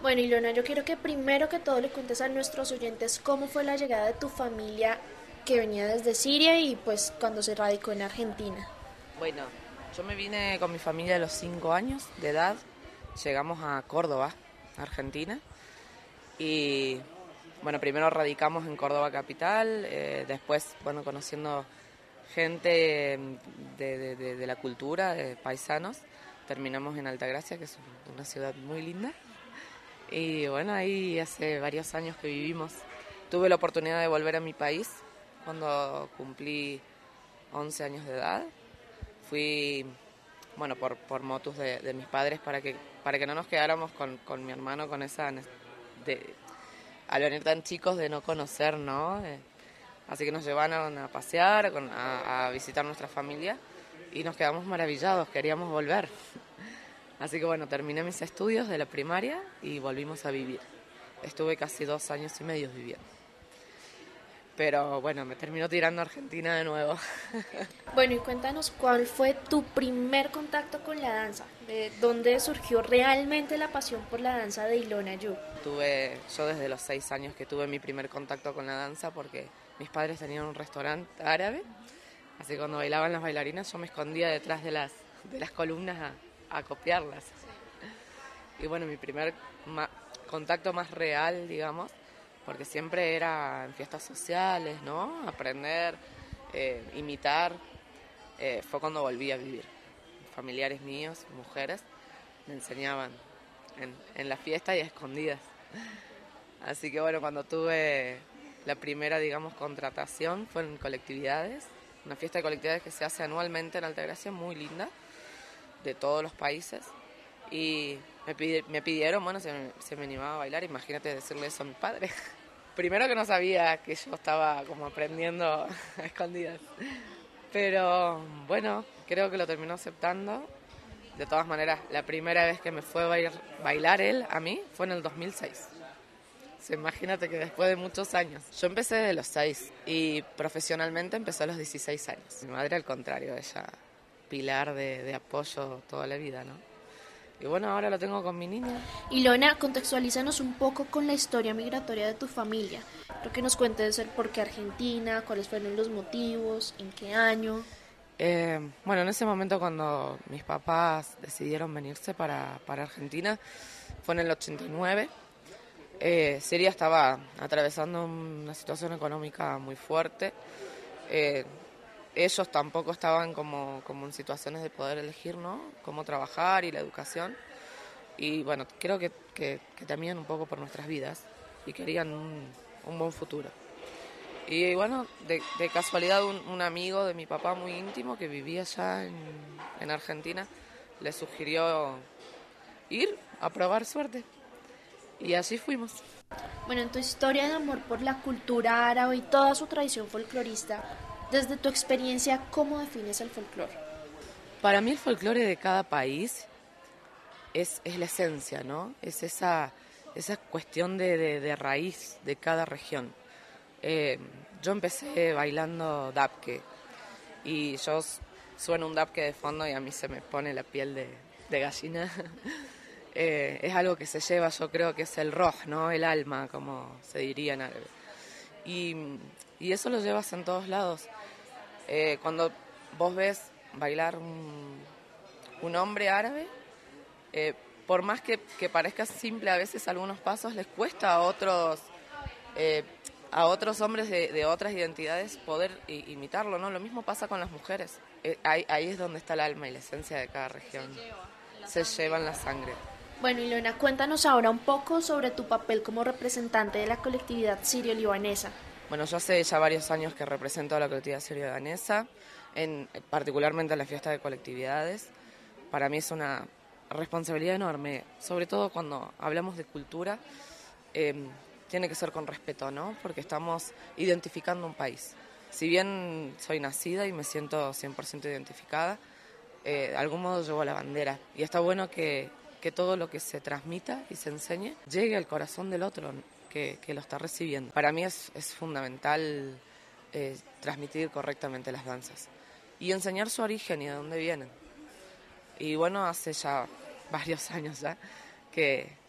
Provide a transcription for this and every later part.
Bueno, Ilona, yo quiero que primero que todo le cuentes a nuestros oyentes cómo fue la llegada de tu familia que venía desde Siria y pues cuando se radicó en Argentina. Bueno, yo me vine con mi familia a los 5 años de edad. Llegamos a Córdoba, Argentina. Y bueno, primero radicamos en Córdoba capital, después, bueno, conociendo gente de la cultura, de paisanos. Terminamos en Altagracia, que es una ciudad muy linda. Y bueno, ahí hace varios años que vivimos. Tuve la oportunidad de volver a mi país cuando cumplí 11 años de edad. Fui, bueno, por motus de mis padres para que no nos quedáramos con mi hermano con esa de, al venir tan chicos de no conocer, ¿no? Así que nos llevaron a pasear, a visitar nuestra familia y nos quedamos maravillados, queríamos volver. Así que bueno, terminé mis estudios de la primaria y volvimos a vivir. Estuve casi 2 años y medio viviendo. Pero bueno, me terminó tirando a Argentina de nuevo. Bueno, y cuéntanos cuál fue tu primer contacto con la danza, de dónde surgió realmente la pasión por la danza de Ilona Yu. Yo desde los 6 años que tuve mi primer contacto con la danza porque mis padres tenían un restaurante árabe, así que cuando bailaban las bailarinas yo me escondía detrás de las columnas a copiarlas. Y bueno, mi primer contacto más real, digamos, porque siempre era en fiestas sociales, ¿no? Aprender, imitar, fue cuando volví a vivir. Familiares míos, mujeres, me enseñaban en la fiesta y a escondidas. Así que bueno, cuando tuve la primera, digamos, contratación fue en colectividades, una fiesta de colectividades que se hace anualmente en Altagracia, muy linda, de todos los países. Y me pidieron, bueno, si me animaba a bailar, imagínate decirle eso a mi padre. Primero que no sabía que yo estaba como aprendiendo a escondidas. Pero bueno, creo que lo terminó aceptando. De todas maneras, la primera vez que me fue a bailar él a mí fue en el 2006. Imagínate que después de muchos años. Yo empecé desde los 6 y profesionalmente empecé a los 16 años. Mi madre al contrario, ella pilar de apoyo toda la vida, ¿no? Y bueno, ahora lo tengo con mi niña. Ilona, contextualízanos un poco con la historia migratoria de tu familia. Creo que nos cuentes el por qué Argentina, cuáles fueron los motivos, en qué año. Bueno, en ese momento cuando mis papás decidieron venirse para Argentina, fue en el 89. Siria estaba atravesando una situación económica muy fuerte. Eh, Ellos tampoco estaban como en situaciones de poder elegir, ¿no? Cómo trabajar y la educación. Y bueno, creo que también un poco por nuestras vidas y querían un buen futuro. Y bueno, de casualidad un amigo de mi papá muy íntimo que vivía allá en Argentina le sugirió ir a probar suerte. Y así fuimos. Bueno, en tu historia de amor por la cultura árabe y toda su tradición folclorista, desde tu experiencia, ¿cómo defines el folclore? Para mí el folclore de cada país es la esencia, ¿no? Es esa cuestión de raíz de cada región. Yo empecé bailando dabke y sueno un dabke de fondo y a mí se me pone la piel de gallina. Es algo que se lleva, yo creo que es el roh, ¿no? El alma, como se diría en árabe. Y, y eso lo llevas en todos lados. Cuando vos ves bailar un hombre árabe, eh, por más que parezca simple a veces algunos pasos, les cuesta eh, a otros hombres de otras identidades poder imitarlo, ¿no? Lo mismo pasa con las mujeres. Ahí es donde está el alma y la esencia de cada región. Se llevan la sangre. Bueno, Ilona, cuéntanos ahora un poco sobre tu papel como representante de la colectividad sirio-libanesa. Bueno, yo hace ya varios años que represento a la colectividad sirio-danesa, particularmente en la fiesta de colectividades. Para mí es una responsabilidad enorme, sobre todo cuando hablamos de cultura, eh, tiene que ser con respeto, ¿no? Porque estamos identificando un país. Si bien soy nacida y me siento 100% identificada, de algún modo llevo la bandera. Y está bueno que todo lo que se transmita y se enseñe llegue al corazón del otro que lo está recibiendo. Para mí es fundamental transmitir correctamente las danzas y enseñar su origen y de dónde vienen. Y bueno, hace ya varios años ya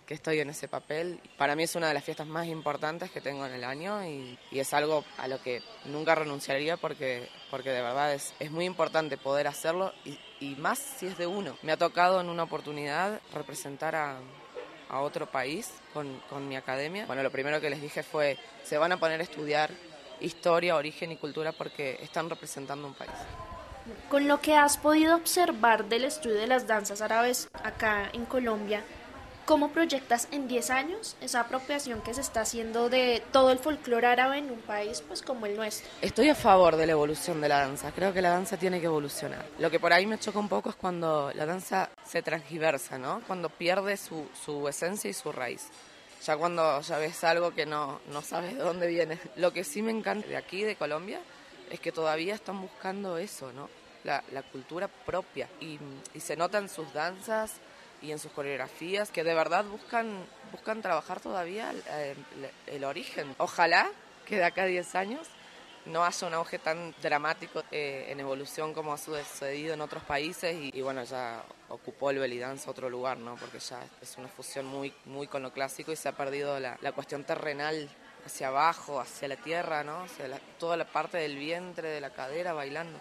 que estoy en ese papel. Para mí es una de las fiestas más importantes que tengo en el año y es algo a lo que nunca renunciaría porque de verdad es muy importante poder hacerlo y más si es de uno. Me ha tocado en una oportunidad representar a otro país con mi academia. Bueno, lo primero que les dije fue, se van a poner a estudiar historia, origen y cultura porque están representando un país. Con lo que has podido observar del estudio de las danzas árabes acá en Colombia, ¿cómo proyectas en 10 años esa apropiación que se está haciendo de todo el folclore árabe en un país pues como el nuestro? Estoy a favor de la evolución de la danza. Creo que la danza tiene que evolucionar. Lo que por ahí me choca un poco es cuando la danza se transgiversa, ¿no? Cuando pierde su esencia y su raíz. Ya cuando ya ves algo que no sabes de dónde viene. Lo que sí me encanta de aquí, de Colombia, es que todavía están buscando eso, ¿no? La cultura propia. Y se nota en sus danzas y en sus coreografías que de verdad buscan trabajar todavía el origen. Ojalá que de acá a 10 años no haya un auge tan dramático en evolución como ha sucedido en otros países y bueno, ya ocupó el belly dance otro lugar, ¿no? Porque ya es una fusión muy con lo clásico y se ha perdido la cuestión terrenal hacia abajo, hacia la tierra, ¿no? Hacia toda la parte del vientre, de la cadera bailando.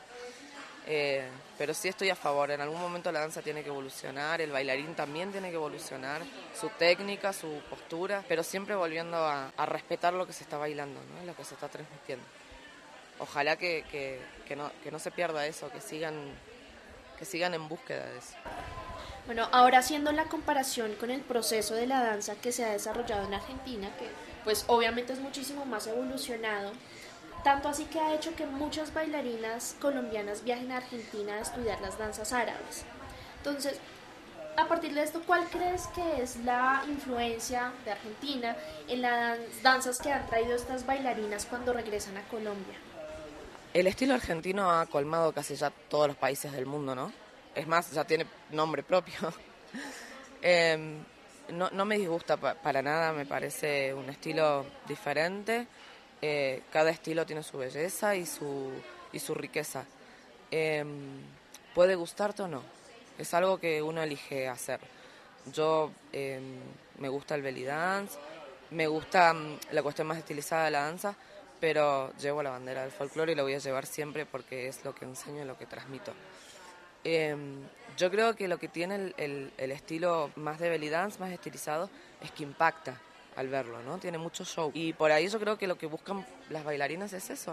Pero sí estoy a favor, en algún momento la danza tiene que evolucionar, el bailarín también tiene que evolucionar, su técnica, su postura, pero siempre volviendo a respetar lo que se está bailando, ¿no? Lo que se está transmitiendo. Ojalá que no se pierda eso, que sigan en búsqueda de eso. Bueno, ahora haciendo la comparación con el proceso de la danza que se ha desarrollado en Argentina, que pues obviamente es muchísimo más evolucionado, tanto así que ha hecho que muchas bailarinas colombianas viajen a Argentina a estudiar las danzas árabes. Entonces, a partir de esto, ¿cuál crees que es la influencia de Argentina en las danzas que han traído estas bailarinas cuando regresan a Colombia? El estilo argentino ha colmado casi ya todos los países del mundo, ¿no? Es más, ya tiene nombre propio. No me disgusta para nada, me parece un estilo diferente. Cada estilo tiene su belleza y su riqueza. Puede gustarte o no, es algo que uno elige hacer. Yo me gusta el belly dance, me gusta la cuestión más estilizada de la danza, pero llevo la bandera del folclore y la voy a llevar siempre porque es lo que enseño y lo que transmito. Yo creo que lo que tiene el estilo más de belly dance, más estilizado, es que impacta al verlo, ¿no? Tiene mucho show. Y por ahí yo creo que lo que buscan las bailarinas es eso.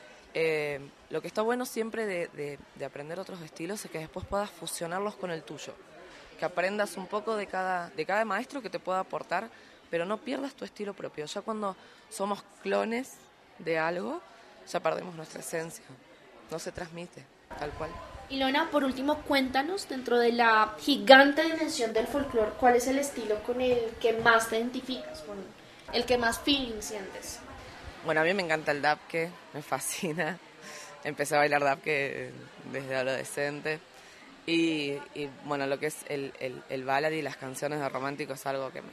Lo que está bueno siempre de aprender otros estilos es que después puedas fusionarlos con el tuyo. Que aprendas un poco de cada maestro que te pueda aportar, pero no pierdas tu estilo propio. Ya cuando somos clones de algo, ya perdemos nuestra esencia. No se transmite, tal cual. Ilona, por último, cuéntanos, dentro de la gigante dimensión del folclore, ¿cuál es el estilo con el que más te identificas, con el que más feeling sientes? Bueno, a mí me encanta el dabke, me fascina. Empecé a bailar dabke desde adolescente. Y bueno, lo que es el ballad y las canciones de romántico es algo que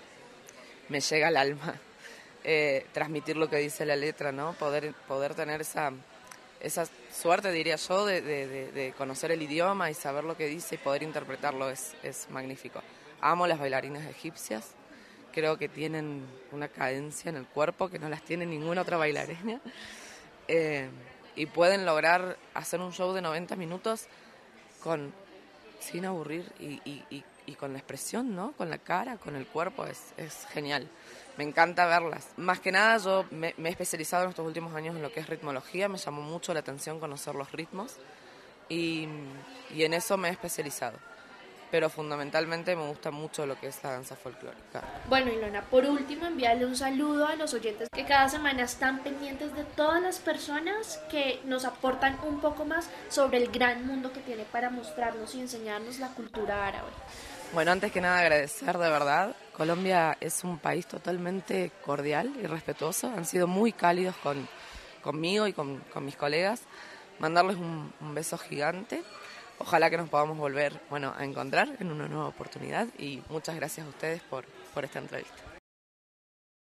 me llega al alma. Transmitir lo que dice la letra, ¿no? Poder tener esa suerte, diría yo, de conocer el idioma y saber lo que dice y poder interpretarlo es magnífico. Amo las bailarinas egipcias, creo que tienen una cadencia en el cuerpo que no las tiene ninguna otra bailarina y pueden lograr hacer un show de 90 minutos sin aburrir y con la expresión, ¿no? Con la cara, con el cuerpo, es genial. Me encanta verlas. Más que nada yo me he especializado en estos últimos años en lo que es ritmología, me llamó mucho la atención conocer los ritmos y en eso me he especializado. Pero fundamentalmente me gusta mucho lo que es la danza folclórica. Bueno, Ilona, por último, enviarle un saludo a los oyentes que cada semana están pendientes de todas las personas que nos aportan un poco más sobre el gran mundo que tiene para mostrarnos y enseñarnos la cultura árabe. Bueno, antes que nada agradecer de verdad. Colombia es un país totalmente cordial y respetuoso. Han sido muy cálidos conmigo y con mis colegas. Mandarles un beso gigante. Ojalá que nos podamos volver a encontrar en una nueva oportunidad y muchas gracias a ustedes por esta entrevista.